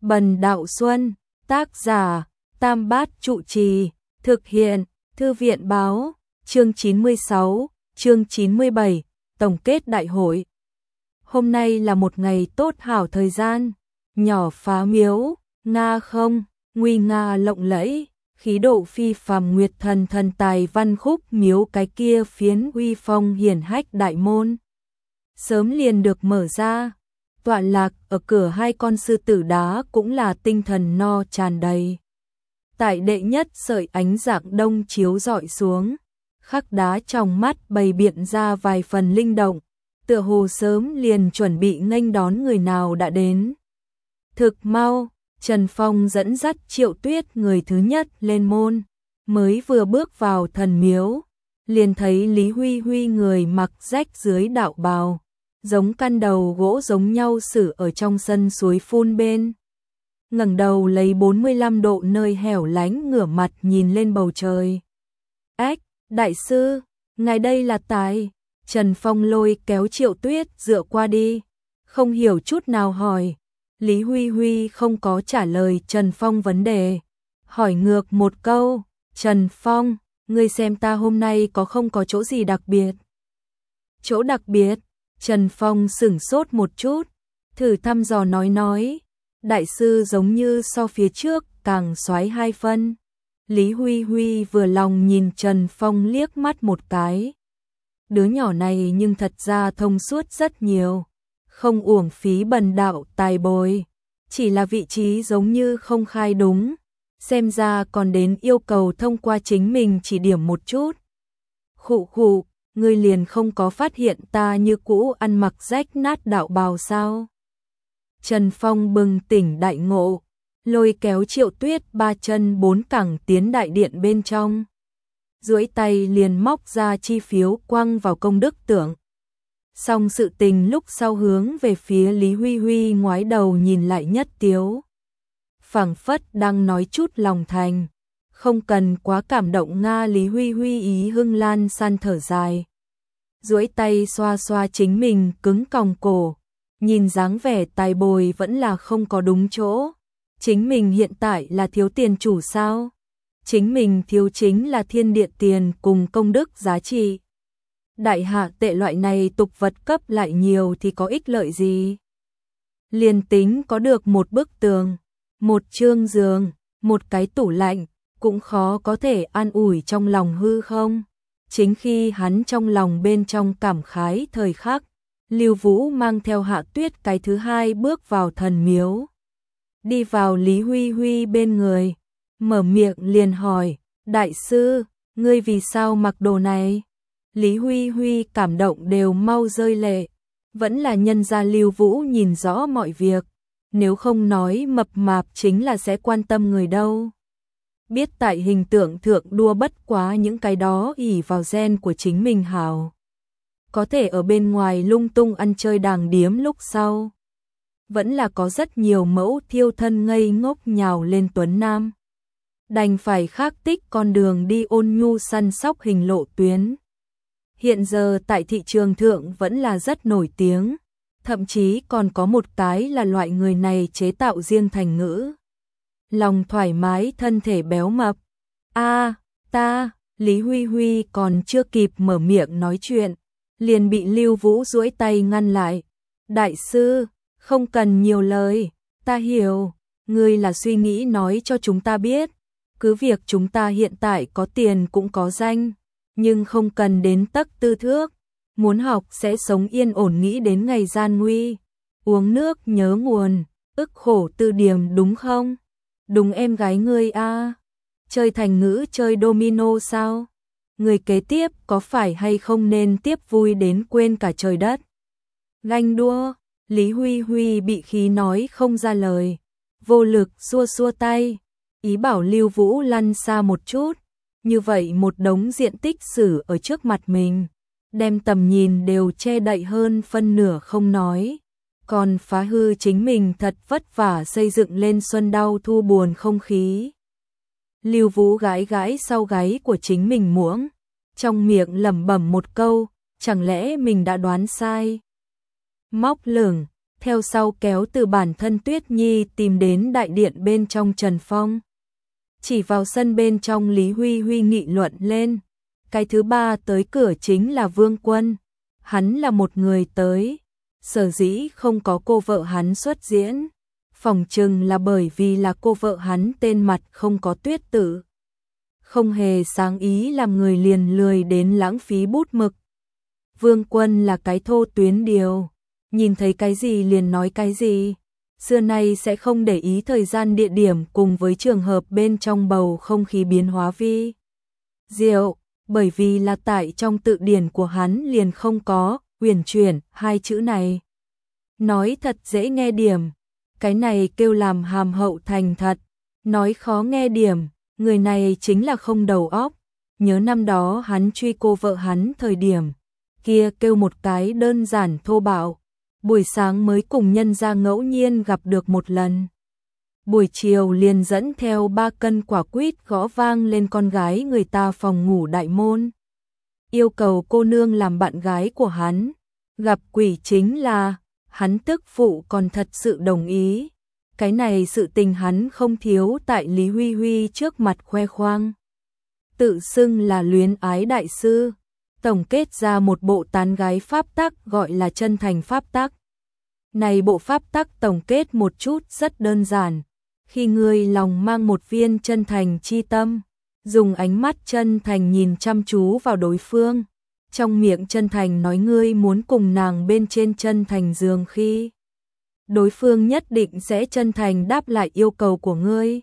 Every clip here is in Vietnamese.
Bần Đạo Xuân, tác giả, Tam Bát Trụ Trì, thực hiện, Thư viện Báo, chương 96, chương 97, tổng kết đại hội. Hôm nay là một ngày tốt hảo thời gian, nhỏ phá miếu, nga không, nguy nga lộng lẫy, khí độ phi phàm nguyệt thần thần tài văn khúc miếu cái kia phiến uy phong hiển hách đại môn. Sớm liền được mở ra, tọa lạc ở cửa hai con sư tử đá cũng là tinh thần no tràn đầy. Tại đệ nhất sợi ánh dạng đông chiếu rọi xuống, khắc đá trong mắt bày biện ra vài phần linh động, tựa hồ sớm liền chuẩn bị nghênh đón người nào đã đến. Thực mau, Trần Phong dẫn dắt Triệu Tuyết người thứ nhất lên môn, mới vừa bước vào thần miếu, liền thấy Lý Huy Huy người mặc rách dưới đạo bào, giống căn đầu gỗ giống nhau xử ở trong sân suối phun bên. Ngẩng đầu lấy 45 độ nơi hẻo lánh ngửa mặt nhìn lên bầu trời. Ách, đại sư, ngài đây là tài. Trần Phong lôi kéo Triệu Tuyết dựa qua đi, không hiểu chút nào hỏi. Lý Huy Huy không có trả lời Trần Phong vấn đề, hỏi ngược một câu, Trần Phong, ngươi xem ta hôm nay có không có chỗ gì đặc biệt? Chỗ đặc biệt? Trần Phong sửng sốt một chút, thử thăm dò nói, đại sư giống như so phía trước càng soái hai phân. Lý Huy Huy vừa lòng nhìn Trần Phong liếc mắt một cái. Đứa nhỏ này nhưng thật ra thông suốt rất nhiều, không uổng phí bần đạo tài bồi, chỉ là vị trí giống như không khai đúng, xem ra còn đến yêu cầu thông qua chính mình chỉ điểm một chút. Khụ khụ, ngươi liền không có phát hiện ta như cũ ăn mặc rách nát đạo bào sao? Trần Phong bừng tỉnh đại ngộ, lôi kéo Triệu Tuyết ba chân bốn cẳng tiến đại điện bên trong. Duỗi tay liền móc ra chi phiếu quăng vào công đức tưởng. Xong sự tình lúc sau hướng về phía Lý Huy Huy ngoái đầu nhìn lại nhất tiếu. Phảng phất đang nói chút lòng thành. Không cần quá cảm động nga. Lý Huy Huy ý hưng lan san thở dài. Duỗi tay xoa xoa chính mình cứng còng cổ. Nhìn dáng vẻ tài bồi vẫn là không có đúng chỗ. Chính mình hiện tại là thiếu tiền chủ sao? Chính mình thiếu chính là thiên địa tiền cùng công đức giá trị. Đại hạ tệ loại này tục vật cấp lại nhiều thì có ích lợi gì? Liền tính có được một bức tường, một chương giường, một cái tủ lạnh, cũng khó có thể an ủi trong lòng hư không? Chính khi hắn trong lòng bên trong cảm khái thời khắc, Lưu Vũ mang theo Hạ Tuyết cái thứ hai bước vào thần miếu. Đi vào Lý Huy Huy bên người, mở miệng liền hỏi, đại sư, ngươi vì sao mặc đồ này? Lý Huy Huy cảm động đều mau rơi lệ, vẫn là nhân gia Lưu Vũ nhìn rõ mọi việc, nếu không nói mập mạp chính là sẽ quan tâm người đâu. Biết tại hình tượng thượng đua bất quá những cái đó ỷ vào gen của chính mình hảo. Có thể ở bên ngoài lung tung ăn chơi đàng điếm lúc sau. Vẫn là có rất nhiều mẫu thiêu thân ngây ngốc nhào lên tuấn nam. Đành phải khắc tích con đường đi ôn nhu săn sóc hình lộ tuyến. Hiện giờ tại thị trường thượng vẫn là rất nổi tiếng, thậm chí còn có một cái là loại người này chế tạo riêng thành ngữ. Lòng thoải mái thân thể béo mập. Ta, Lý Huy Huy còn chưa kịp mở miệng nói chuyện, liền bị Lưu Vũ duỗi tay ngăn lại. Đại sư, không cần nhiều lời, ta hiểu, ngươi là suy nghĩ nói cho chúng ta biết. Cứ việc chúng ta hiện tại có tiền cũng có danh, nhưng không cần đến tấc tư thước, muốn học sẽ sống yên ổn nghĩ đến ngày gian nguy, uống nước nhớ nguồn, ức khổ tư điểm đúng không? Đúng em gái ngươi a. Chơi thành ngữ chơi domino sao? Người kế tiếp có phải hay không nên tiếp vui đến quên cả trời đất? Ganh đua, Lý Huy Huy bị khí nói không ra lời, vô lực xua xua tay, ý bảo Lưu Vũ lăn xa một chút. Như vậy một đống diện tích sử ở trước mặt mình, đem tầm nhìn đều che đậy hơn phân nửa không nói, còn phá hư chính mình thật vất vả xây dựng lên xuân đau thu buồn không khí. Lưu Vũ gãi gãi sau gáy của chính mình muỗng, trong miệng lẩm bẩm một câu, chẳng lẽ mình đã đoán sai? Móc lửng, theo sau kéo từ bản thân Tuyết Nhi tìm đến đại điện bên trong Trần Phong. Chỉ vào sân bên trong Lý Huy Huy nghị luận lên. Cái thứ ba tới cửa chính là Vương Quân. Hắn là một người tới. Sở dĩ không có cô vợ hắn xuất diễn. Phỏng chừng là bởi vì là cô vợ hắn tên mặt không có Tuyết Tử. Không hề sáng ý làm người liền lười đến lãng phí bút mực. Vương Quân là cái thô tuyến điều. Nhìn thấy cái gì liền nói cái gì. Xưa nay sẽ không để ý thời gian địa điểm cùng với trường hợp bên trong bầu không khí biến hóa vi diệu, bởi vì là tại trong tự điển của hắn liền không có huyền chuyển hai chữ này. Nói thật dễ nghe điểm, cái này kêu làm hàm hậu thành thật, nói khó nghe điểm, người này chính là không đầu óc. Nhớ năm đó hắn truy cô vợ hắn thời điểm, kia kêu một cái đơn giản thô bạo. Buổi sáng mới cùng nhân gia ngẫu nhiên gặp được một lần. Buổi chiều liền dẫn theo 3 cân quả quýt gõ vang lên con gái người ta phòng ngủ đại môn. Yêu cầu cô nương làm bạn gái của hắn. Gặp quỷ chính là, hắn tức phụ còn thật sự đồng ý. Cái này sự tình hắn không thiếu tại Lý Huy Huy trước mặt khoe khoang. Tự xưng là luyến ái đại sư. Tổng kết ra một bộ tán gái pháp tắc gọi là chân thành pháp tắc. Này bộ pháp tắc tổng kết một chút rất đơn giản. Khi người lòng mang một viên chân thành chi tâm, dùng ánh mắt chân thành nhìn chăm chú vào đối phương, trong miệng chân thành nói ngươi muốn cùng nàng bên trên chân thành giường khi, đối phương nhất định sẽ chân thành đáp lại yêu cầu của ngươi.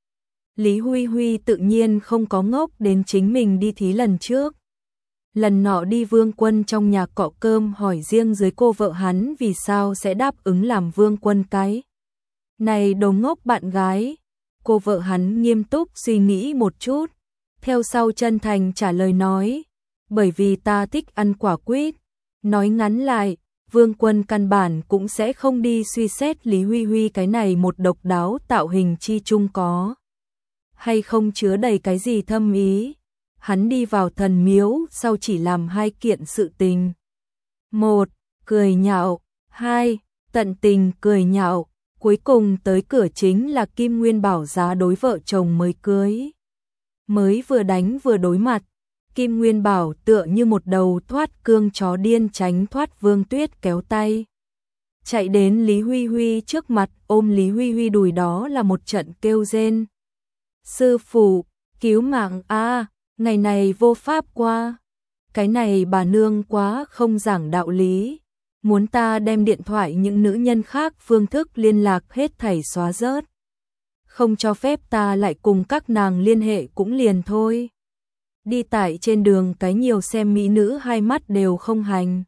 Lý Huy Huy tự nhiên không có ngốc đến chính mình đi thí lần trước. Lần nọ đi Vương Quân trong nhà cọ cơm hỏi riêng dưới cô vợ hắn vì sao sẽ đáp ứng làm Vương Quân cái. Này đồ ngốc bạn gái, cô vợ hắn nghiêm túc suy nghĩ một chút, theo sau chân thành trả lời nói, bởi vì ta thích ăn quả quýt. Nói ngắn lại, Vương Quân căn bản cũng sẽ không đi suy xét Lý Huy Huy cái này một độc đáo tạo hình chi chung có hay không chứa đầy cái gì thâm ý. Hắn đi vào thần miếu sau chỉ làm 2 kiện sự tình. 1. Cười nhạo. 2. Tận tình cười nhạo. Cuối cùng tới cửa chính là Kim Nguyên Bảo giá đối vợ chồng mới cưới. Mới vừa đánh vừa đối mặt. Kim Nguyên Bảo tựa như một đầu thoát cương chó điên tránh thoát Vương Tuyết kéo tay. Chạy đến Lý Huy Huy trước mặt ôm Lý Huy Huy đùi đó là một trận kêu rên. Sư phụ, cứu mạng a, ngày này vô pháp qua. Cái này bà nương quá không giảng đạo lý. Muốn ta đem điện thoại những nữ nhân khác phương thức liên lạc hết thảy xóa rớt. Không cho phép ta lại cùng các nàng liên hệ cũng liền thôi. Đi tại trên đường cái nhiều xem mỹ nữ hai mắt đều không hành.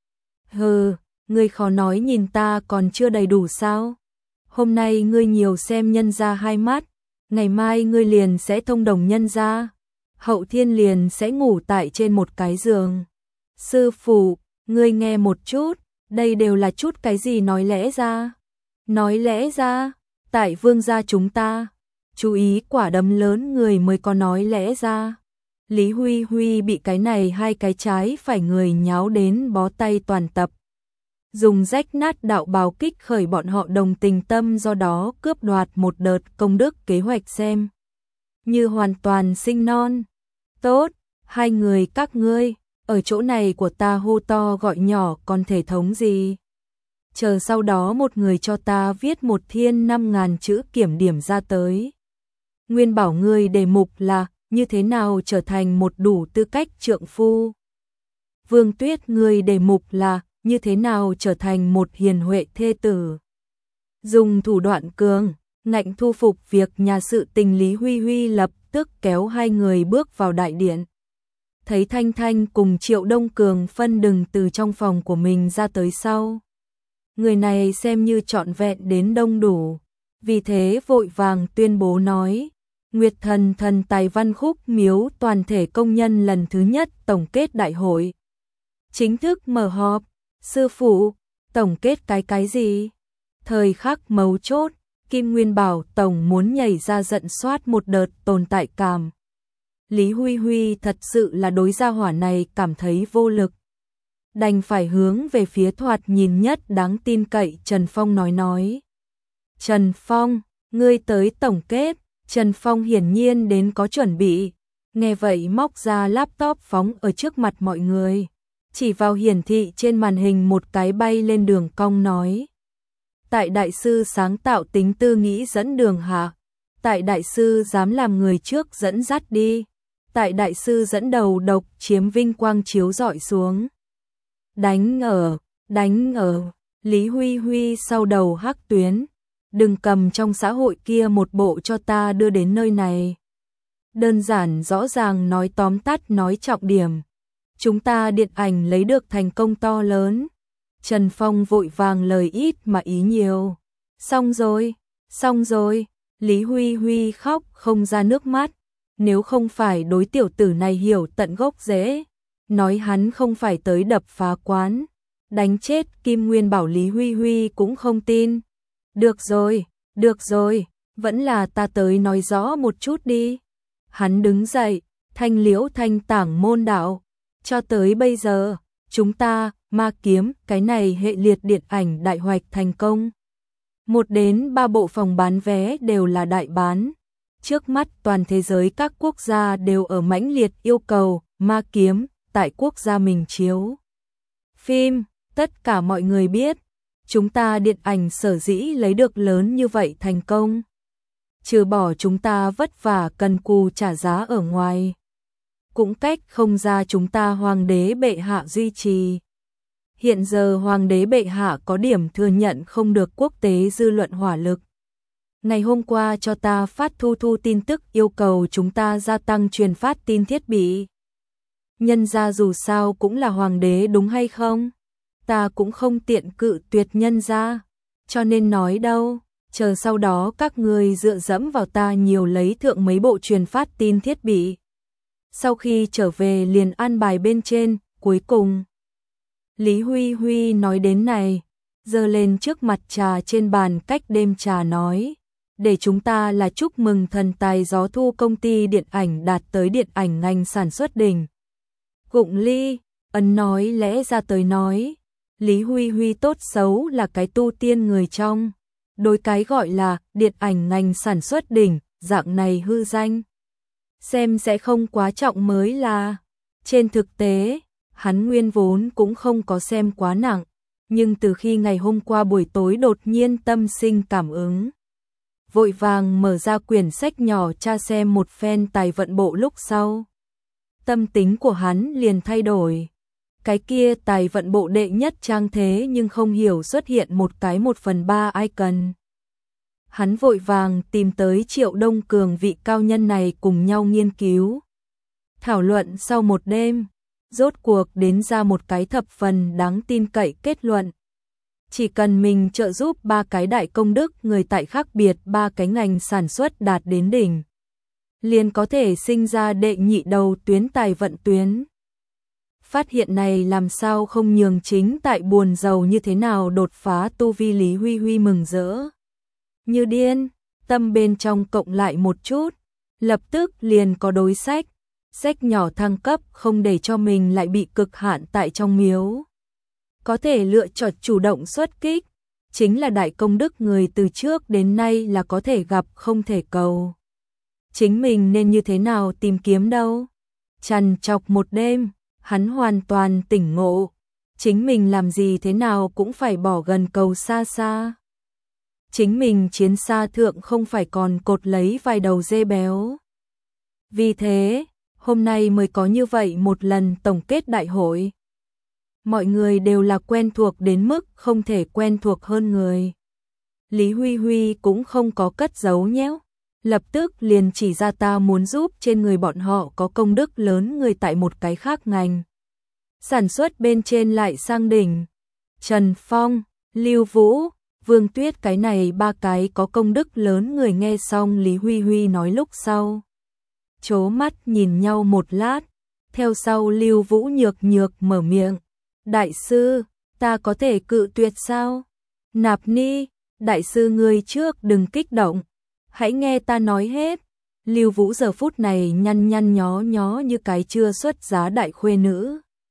Hừ, ngươi khó nói nhìn ta còn chưa đầy đủ sao? Hôm nay ngươi nhiều xem nhân ra hai mắt, ngày mai ngươi liền sẽ thông đồng nhân ra. Hậu thiên liền sẽ ngủ tại trên một cái giường. Sư phụ, ngươi nghe một chút, đây đều là chút cái gì nói lẽ ra. Nói lẽ ra, tại Vương gia chúng ta, chú ý quả đấm lớn người mới có nói lẽ ra. Lý Huy Huy bị cái này 2 cái trái phải người nháo đến bó tay toàn tập. Dùng rách nát đạo bào kích khởi bọn họ đồng tình tâm, do đó cướp đoạt một đợt công đức kế hoạch xem như hoàn toàn sinh non. Tốt, 2 người các ngươi, ở chỗ này của ta hô to gọi nhỏ còn thể thống gì. Chờ sau đó một người cho ta viết một thiên 5.000 chữ kiểm điểm ra tới. Nguyên bảo ngươi đề mục là như thế nào trở thành một đủ tư cách trượng phu. Vương Tuyết ngươi đề mục là như thế nào trở thành một hiền huệ thê tử. Dùng thủ đoạn cường, ngạnh thu phục việc nhà sự tình. Lý Huy Huy lập tức kéo 2 người bước vào đại điện. Thấy Thanh Thanh cùng Triệu Đông Cường phân đừng từ trong phòng của mình ra tới sau. Người này xem như trọn vẹn đến đông đủ. Vì thế vội vàng tuyên bố nói, Nguyệt Thần Thần Tài Văn Khúc Miếu toàn thể công nhân lần thứ nhất tổng kết đại hội. Chính thức mở họp. Sư phụ, tổng kết cái gì? Thời khắc mấu chốt, Kim Nguyên Bảo tổng muốn nhảy ra giận soát một đợt tồn tại cảm. Lý Huy Huy thật sự là đối gia hỏa này cảm thấy vô lực. đành phải hướng về phía thoạt nhìn nhất đáng tin cậy Trần Phong nói. Trần Phong, ngươi tới tổng kết. Trần Phong hiển nhiên đến có chuẩn bị, nghe vậy móc ra laptop phóng ở trước mặt mọi người, chỉ vào hiển thị trên màn hình một cái bay lên đường cong nói. Tại đại sư sáng tạo tính tư nghĩ dẫn đường hạ, tại đại sư dám làm người trước dẫn dắt đi, tại đại sư dẫn đầu độc chiếm vinh quang chiếu rọi xuống. Đánh ở, Lý Huy Huy sau đầu hắc tuyến, đừng cầm trong xã hội kia một bộ cho ta đưa đến nơi này. Đơn giản rõ ràng nói tóm tắt nói trọng điểm. Chúng ta điện ảnh lấy được thành công to lớn. Trần Phong vội vàng lời ít mà ý nhiều. Xong rồi, Lý Huy Huy khóc không ra nước mắt. Nếu không phải đối tiểu tử này hiểu tận gốc rễ, nói hắn không phải tới đập phá quán, đánh chết Kim Nguyên Bảo Lý Huy Huy cũng không tin. Được rồi, vẫn là ta tới nói rõ một chút đi. Hắn đứng dậy, thanh liễu thanh tảng môn đạo. Cho tới bây giờ, chúng ta, ma kiếm, cái này hệ liệt điện ảnh đại hoạch thành công. 1 đến 3 bộ phòng bán vé đều là đại bán. Trước mắt toàn thế giới các quốc gia đều ở mãnh liệt yêu cầu ma kiếm tại quốc gia mình chiếu phim. Tất cả mọi người biết, chúng ta điện ảnh sở dĩ lấy được lớn như vậy thành công, trừ bỏ chúng ta vất vả cần cù trả giá ở ngoài, cũng cách không ra chúng ta hoàng đế bệ hạ duy trì. Hiện giờ hoàng đế bệ hạ có điểm thừa nhận không được quốc tế dư luận hỏa lực. Ngày hôm qua cho ta phát thu tin tức yêu cầu chúng ta gia tăng truyền phát tin thiết bị. Nhân ra dù sao cũng là hoàng đế đúng hay không? Ta cũng không tiện cự tuyệt nhân ra, cho nên nói đâu, chờ sau đó các người dựa dẫm vào ta nhiều lấy thượng mấy bộ truyền phát tin thiết bị. Sau khi trở về liền an bài bên trên, cuối cùng. Lý Huy Huy nói đến này, giơ lên trước mặt trà trên bàn cách đêm trà nói, để chúng ta là chúc mừng thần tài gió thu công ty điện ảnh đạt tới điện ảnh ngành sản xuất đỉnh. Gụng ly, ấn nói lẽ ra tới nói, Lý Huy Huy tốt xấu là cái tu tiên người trong, đối cái gọi là điện ảnh ngành sản xuất đỉnh, dạng này hư danh. Xem sẽ không quá trọng mới là, trên thực tế, hắn nguyên vốn cũng không có xem quá nặng, nhưng từ khi ngày hôm qua buổi tối đột nhiên tâm sinh cảm ứng. Vội vàng mở ra quyển sách nhỏ tra xem một phen tài vận bộ lúc sau. Tâm tính của hắn liền thay đổi. Cái kia tài vận bộ đệ nhất trang thế nhưng không hiểu xuất hiện một cái 1/3 icon. Hắn vội vàng tìm tới Triệu Đông Cường vị cao nhân này cùng nhau nghiên cứu. Thảo luận sau một đêm, rốt cuộc đến ra một cái thập phần đáng tin cậy kết luận. Chỉ cần mình trợ giúp 3 cái đại công đức người tại khác biệt 3 cái ngành sản xuất đạt đến đỉnh, liền có thể sinh ra đệ nhị đầu tuyến tài vận tuyến. Phát hiện này làm sao không nhường chính tại buồn giàu như thế nào đột phá tu vi Lý Huy Huy mừng rỡ. Như điên, tâm bên trong cộng lại một chút, lập tức liền có đối sách. Sách nhỏ thăng cấp không để cho mình lại bị cực hạn tại trong miếu. Có thể lựa chọn chủ động xuất kích, chính là đại công đức người từ trước đến nay là có thể gặp không thể cầu. Chính mình nên như thế nào tìm kiếm đâu? Trằn trọc một đêm, hắn hoàn toàn tỉnh ngộ. Chính mình làm gì thế nào cũng phải bỏ gần cầu xa xa. Chính mình chiến xa thượng không phải còn cột lấy vài đầu dê béo. Vì thế, hôm nay mới có như vậy một lần tổng kết đại hội. Mọi người đều là quen thuộc đến mức không thể quen thuộc hơn người. Lý Huy Huy cũng không có cất giấu nhéo, lập tức liền chỉ ra ta muốn giúp trên người bọn họ có công đức lớn người tại một cái khác ngành. Sản xuất bên trên lại sang đỉnh. Trần Phong, Lưu Vũ, Vương Tuyết cái này 3 cái có công đức lớn người nghe xong Lý Huy Huy nói lúc sau. Chố mắt nhìn nhau một lát, theo sau Lưu Vũ nhược nhược mở miệng. Đại sư, ta có thể cự tuyệt sao? Nạp Ni, đại sư ngươi trước đừng kích động, hãy nghe ta nói hết. Lưu Vũ giờ phút này nhăn nhó như cái chưa xuất giá đại khuê nữ.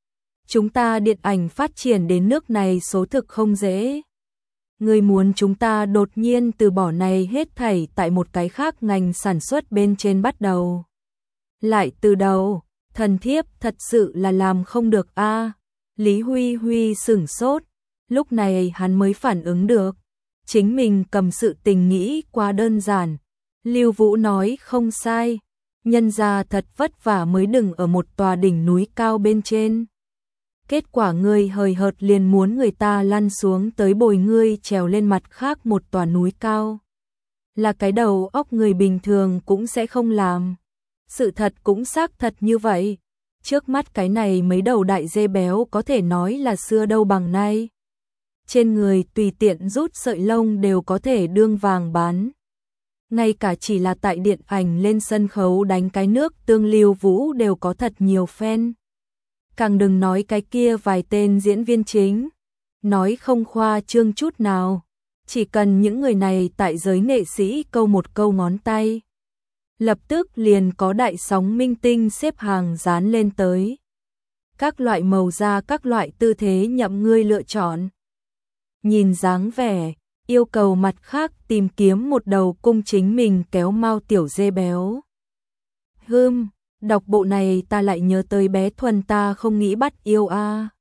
Chúng ta điện ảnh phát triển đến nước này số thực không dễ. Ngươi muốn chúng ta đột nhiên từ bỏ này hết thảy tại một cái khác ngành sản xuất bên trên bắt đầu. Lại từ đầu, thần thiếp thật sự là làm không được a. Lý Huy Huy sửng sốt, lúc này hắn mới phản ứng được. Chính mình cầm sự tình nghĩ quá đơn giản. Lưu Vũ nói không sai, nhân gia thật vất vả mới đừng ở một tòa đỉnh núi cao bên trên. Kết quả ngươi hời hợt liền muốn người ta lăn xuống tới bồi ngươi trèo lên mặt khác một tòa núi cao. Là cái đầu óc người bình thường cũng sẽ không làm. Sự thật cũng xác thật như vậy. Trước mắt cái này mấy đầu đại dê béo có thể nói là xưa đâu bằng nay. Trên người tùy tiện rút sợi lông đều có thể đương vàng bán. Ngay cả chỉ là tại điện ảnh lên sân khấu đánh cái nước tương Lưu Vũ đều có thật nhiều fan. Càng đừng nói cái kia vài tên diễn viên chính. Nói không khoa trương chút nào. Chỉ cần những người này tại giới nghệ sĩ câu một câu ngón tay. Lập tức liền có đại sóng minh tinh xếp hàng dán lên tới. Các loại màu da, các loại tư thế nhậm ngươi lựa chọn. Nhìn dáng vẻ, yêu cầu mặt khác tìm kiếm một đầu cung chính mình kéo mau tiểu dê béo. Đọc bộ này ta lại nhớ tới bé Thuần ta không nghĩ bắt yêu a.